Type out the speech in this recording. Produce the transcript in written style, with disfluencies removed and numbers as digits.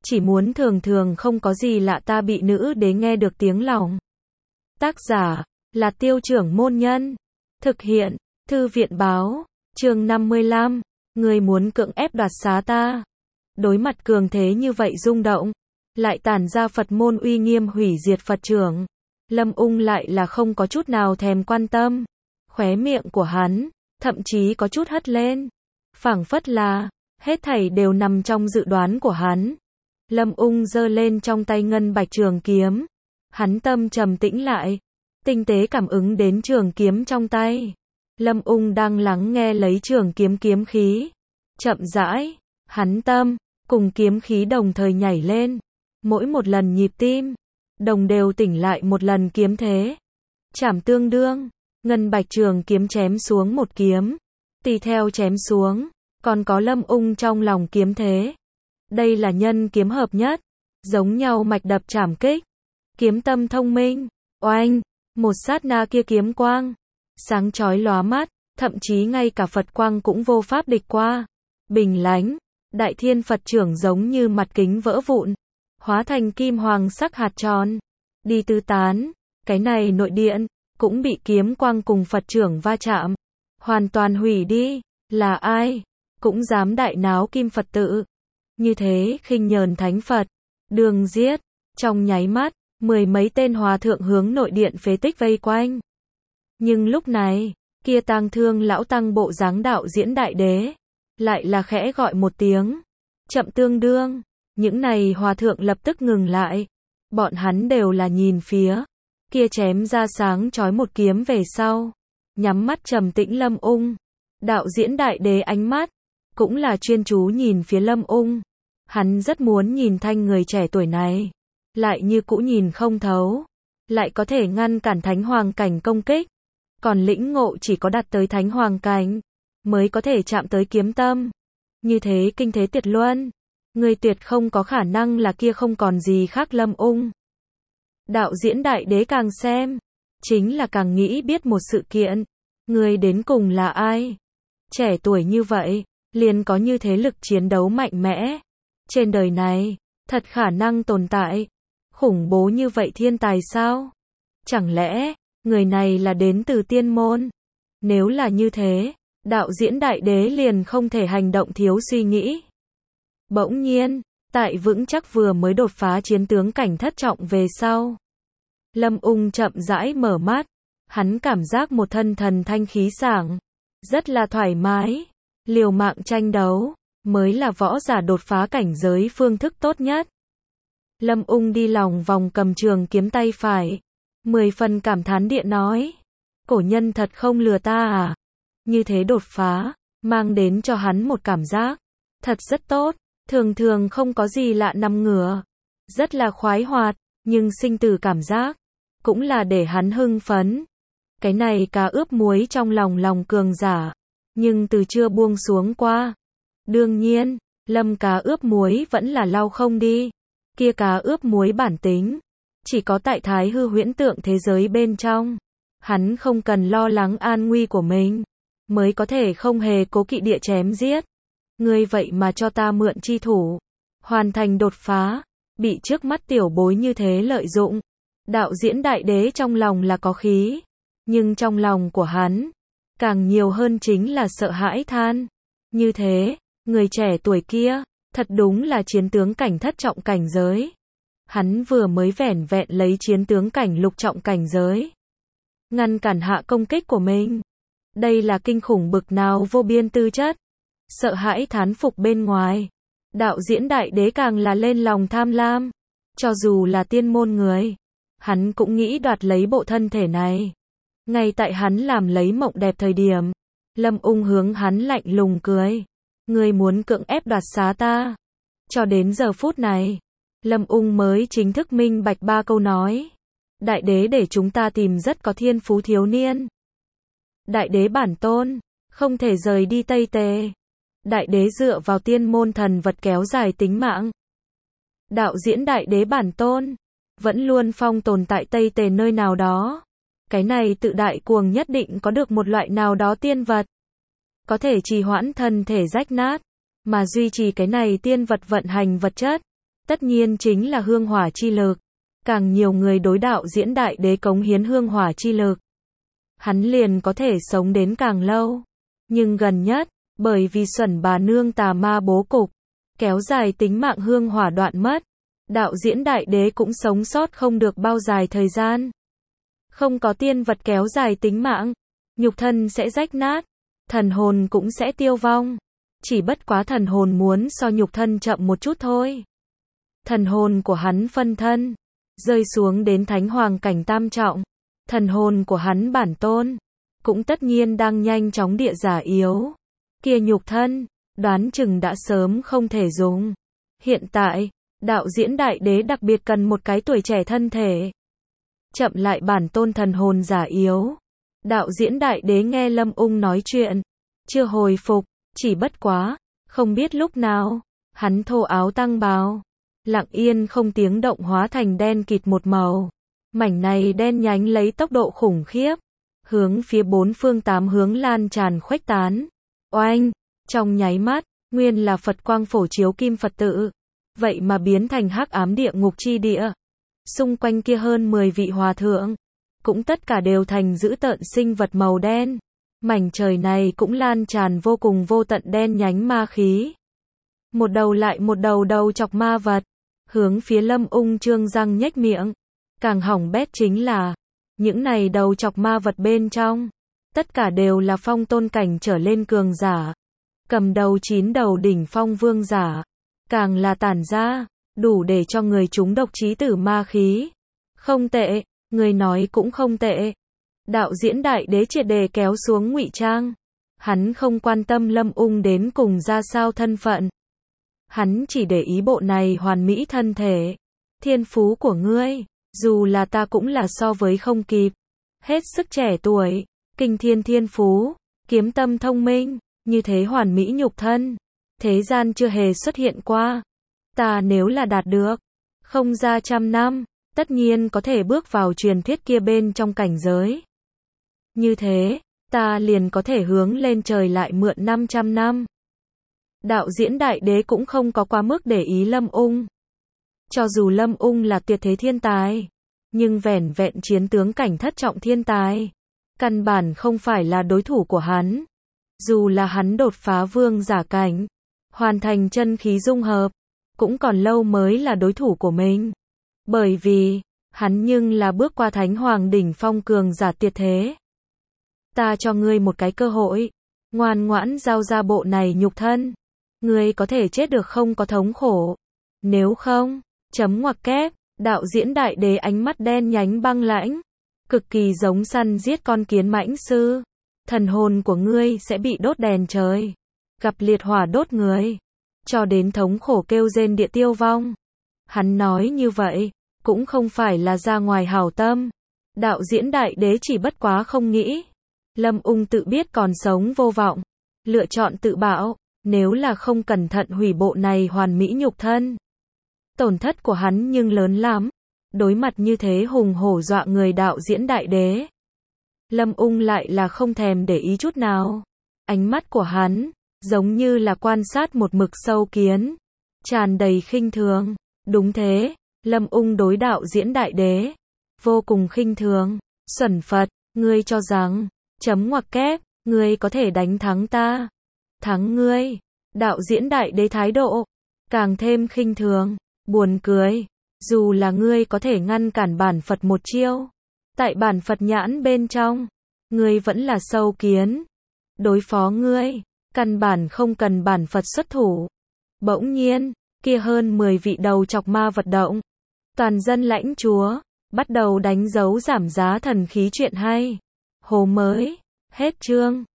chỉ muốn thường thường không có gì lạ ta bị nữ đế nghe được tiếng lòng. Tác giả là Tiêu Trưởng Môn Nhân. Thực hiện Thư viện Báo. Chương 55. Người muốn cưỡng ép đoạt xá ta. Đối mặt cường thế như vậy rung động, lại tản ra Phật môn uy nghiêm hủy diệt Phật trưởng, Lâm Ung lại là không có chút nào thèm quan tâm. Khóe miệng của hắn thậm chí có chút hất lên, phảng phất là hết thảy đều nằm trong dự đoán của hắn. Lâm Ung giơ lên trong tay ngân bạch trường kiếm, hắn tâm trầm tĩnh lại, tinh tế cảm ứng đến trường kiếm trong tay. Lâm Ung đang lắng nghe lấy trường kiếm kiếm khí. Chậm rãi, hắn tâm cùng kiếm khí đồng thời nhảy lên, mỗi một lần nhịp tim đồng đều tỉnh lại một lần kiếm thế. Chảm tương đương, ngân bạch trường kiếm chém xuống một kiếm, tùy theo chém xuống, còn có Lâm Ung trong lòng kiếm thế. Đây là nhân kiếm hợp nhất, giống nhau mạch đập chảm kích, kiếm tâm thông minh. Oanh, một sát na kia kiếm quang sáng chói lóa mắt, thậm chí ngay cả Phật quang cũng vô pháp địch qua. Bình lánh, đại thiên Phật trưởng giống như mặt kính vỡ vụn, hóa thành kim hoàng sắc hạt tròn, đi tứ tán. Cái này nội điện cũng bị kiếm quang cùng Phật trưởng va chạm, hoàn toàn hủy đi. Là ai cũng dám đại náo kim Phật tự, như thế khinh nhờn thánh Phật, đường giết. Trong nháy mắt, mười mấy tên hòa thượng hướng nội điện phế tích vây quanh. Nhưng lúc này, kia tang thương lão tăng bộ dáng đạo diễn đại đế lại là khẽ gọi một tiếng, chậm tương đương. Những này hòa thượng lập tức ngừng lại, bọn hắn đều là nhìn phía kia chém ra sáng chói một kiếm về sau, nhắm mắt trầm tĩnh Lâm Ung. Đạo diễn đại đế ánh mắt cũng là chuyên chú nhìn phía Lâm Ung. Hắn rất muốn nhìn thanh người trẻ tuổi này, lại như cũ nhìn không thấu, lại có thể ngăn cản thánh hoàng cảnh công kích, còn lĩnh ngộ chỉ có đạt tới thánh hoàng cảnh mới có thể chạm tới kiếm tâm. Như thế kinh thế tuyệt luân, người tuyệt không có khả năng là kia không còn gì khác Lâm Ung. Đạo diễn đại đế càng xem, chính là càng nghĩ biết một sự kiện, người đến cùng là ai? Trẻ tuổi như vậy, liền có như thế lực chiến đấu mạnh mẽ. Trên đời này, thật khả năng tồn tại khủng bố như vậy thiên tài sao? Chẳng lẽ, người này là đến từ tiên môn? Nếu là như thế, đạo diễn đại đế liền không thể hành động thiếu suy nghĩ. Bỗng nhiên, tại vững chắc vừa mới đột phá chiến tướng cảnh thất trọng về sau, Lâm Ung chậm rãi mở mắt, hắn cảm giác một thân thần thanh khí sảng, rất là thoải mái. Liều mạng tranh đấu mới là võ giả đột phá cảnh giới phương thức tốt nhất. Lâm Ung đi lòng vòng cầm trường kiếm tay phải, 10 phần cảm thán địa nói, cổ nhân thật không lừa ta à? Như thế đột phá, mang đến cho hắn một cảm giác thật rất tốt, thường thường không có gì lạ nằm ngửa, rất là khoái hoạt, nhưng sinh tử cảm giác cũng là để hắn hưng phấn. Cái này cá ướp muối trong lòng cường giả, nhưng từ chưa buông xuống qua. Đương nhiên, Lâm cá ướp muối vẫn là lau không đi. Kia cá ướp muối bản tính chỉ có tại Thái hư huyễn tượng thế giới bên trong. Hắn không cần lo lắng an nguy của mình, mới có thể không hề cố kỵ địa chém giết. Ngươi vậy mà cho ta mượn chi thủ, hoàn thành đột phá, bị trước mắt tiểu bối như thế lợi dụng. Đạo diễn đại đế trong lòng là có khí, nhưng trong lòng của hắn càng nhiều hơn chính là sợ hãi than. Như thế, người trẻ tuổi kia thật đúng là chiến tướng cảnh thất trọng cảnh giới. Hắn vừa mới vẻn vẹn lấy chiến tướng cảnh lục trọng cảnh giới, ngăn cản hạ công kích của mình. Đây là kinh khủng bực nào vô biên tư chất. Sợ hãi thán phục bên ngoài, đạo diễn đại đế càng là lên lòng tham lam. Cho dù là tiên môn người, hắn cũng nghĩ đoạt lấy bộ thân thể này. Ngay tại hắn làm lấy mộng đẹp thời điểm, Lâm Ung hướng hắn lạnh lùng cười. Ngươi muốn cưỡng ép đoạt xá ta? Cho đến giờ phút này, Lâm Ung mới chính thức minh bạch 3 câu nói. Đại đế để chúng ta tìm rất có thiên phú thiếu niên. Đại đế bản tôn không thể rời đi Tây Tề. Đại đế dựa vào tiên môn thần vật kéo dài tính mạng. Đạo diễn đại đế bản tôn vẫn luôn phong tồn tại Tây Tề nơi nào đó. Cái này tự đại cuồng nhất định có được một loại nào đó tiên vật, có thể trì hoãn thân thể rách nát, mà duy trì cái này tiên vật vận hành vật chất. tất nhiên chính là hương hỏa chi lực. Càng nhiều người đối đạo diễn đại đế cống hiến hương hỏa chi lực, hắn liền có thể sống đến càng lâu. Nhưng gần nhất, bởi vì Xuẩn bà nương tà ma bố cục, kéo dài tính mạng hương hỏa đoạn mất, đạo diễn đại đế cũng sống sót không được bao dài thời gian. Không có tiên vật kéo dài tính mạng, nhục thân sẽ rách nát, thần hồn cũng sẽ tiêu vong. Chỉ bất quá thần hồn muốn so nhục thân chậm một chút thôi. Thần hồn của hắn phân thân, rơi xuống đến thánh hoàng cảnh tam trọng. Thần hồn của hắn bản tôn, cũng tất nhiên đang nhanh chóng địa giả yếu. Kia nhục thân, đoán chừng đã sớm không thể dùng. Hiện tại, đạo diễn đại đế đặc biệt cần một cái tuổi trẻ thân thể. Chậm lại bản tôn thần hồn giả yếu. Đạo diễn đại đế nghe Lâm Ung nói chuyện, chưa hồi phục, chỉ bất quá, không biết lúc nào, hắn thô áo tăng bào, lặng yên không tiếng động hóa thành đen kịt một màu. Mảnh này đen nhánh lấy tốc độ khủng khiếp, hướng phía bốn phương tám hướng lan tràn khuếch tán. Oanh, trong nháy mắt, nguyên là Phật quang phổ chiếu kim Phật tự, vậy mà biến thành hắc ám địa ngục chi địa. Xung quanh kia hơn 10 vị hòa thượng, cũng tất cả đều thành dữ tợn sinh vật màu đen. Mảnh trời này cũng lan tràn vô cùng vô tận đen nhánh ma khí. Một đầu lại một đầu đầu chọc ma vật, hướng phía Lâm Ung trương răng nhếch miệng. Càng hỏng bét chính là, những này đầu chọc ma vật bên trong, tất cả đều là phong tôn cảnh trở lên cường giả. Cầm đầu 9 đầu đỉnh phong vương giả, càng là tản ra, đủ để cho người chúng độc chí tử ma khí. Không tệ, người nói cũng không tệ. Đạo diễn đại đế triệt đề kéo xuống ngụy trang. Hắn không quan tâm Lâm Ung đến cùng ra sao thân phận. Hắn chỉ để ý bộ này hoàn mỹ thân thể. Thiên phú của ngươi, dù là ta cũng là so với không kịp. Hết sức trẻ tuổi, kinh thiên thiên phú, kiếm tâm thông minh, như thế hoàn mỹ nhục thân. Thế gian chưa hề xuất hiện qua. Ta nếu là đạt được, không ra 100 năm, tất nhiên có thể bước vào truyền thuyết kia bên trong cảnh giới. Như thế, ta liền có thể hướng lên trời lại mượn 500 năm. Đạo diễn đại đế cũng không có quá mức để ý Lâm Ung. Cho dù Lâm Ung là tuyệt thế thiên tài, nhưng vẻn vẹn chiến tướng cảnh thất trọng thiên tài, căn bản không phải là đối thủ của hắn. Dù là hắn đột phá vương giả cảnh, hoàn thành chân khí dung hợp, cũng còn lâu mới là đối thủ của mình. Bởi vì, hắn nhưng là bước qua thánh hoàng đỉnh phong cường giả tuyệt thế. Ta cho ngươi một cái cơ hội, ngoan ngoãn giao ra bộ này nhục thân. Ngươi có thể chết được không có thống khổ. Nếu không, chấm ngoặc kép, đạo diễn đại đế ánh mắt đen nhánh băng lãnh, cực kỳ giống săn giết con kiến mãnh sư. Thần hồn của ngươi sẽ bị đốt đèn trời, gặp liệt hỏa đốt người, cho đến thống khổ kêu rên địa tiêu vong. Hắn nói như vậy, cũng không phải là ra ngoài hảo tâm. Đạo diễn đại đế chỉ bất quá không nghĩ. Lâm Ung tự biết còn sống vô vọng, lựa chọn tự bạo, nếu là không cẩn thận hủy bộ này hoàn mỹ nhục thân. Tổn thất của hắn nhưng lớn lắm. Đối mặt như thế hùng hổ dọa người đạo diễn đại đế, Lâm Ung lại là không thèm để ý chút nào. Ánh mắt của hắn, giống như là quan sát một mực sâu kiến, tràn đầy khinh thường. Đúng thế, Lâm Ung đối đạo diễn đại đế, vô cùng khinh thường. Xuẩn Phật, ngươi cho rằng, chấm ngoặc kép, ngươi có thể đánh thắng ta. Thắng ngươi, đạo diễn đại đế thái độ, càng thêm khinh thường, buồn cười. Dù là ngươi có thể ngăn cản bản Phật một chiêu, tại bản Phật nhãn bên trong, ngươi vẫn là sâu kiến. Đối phó ngươi, căn bản không cần bản Phật xuất thủ. Bỗng nhiên, kia hơn 10 vị đầu chọc ma vật động. Toàn dân lãnh chúa, bắt đầu đánh dấu giảm giá thần khí chuyện hay. Hồ mới, hết chương.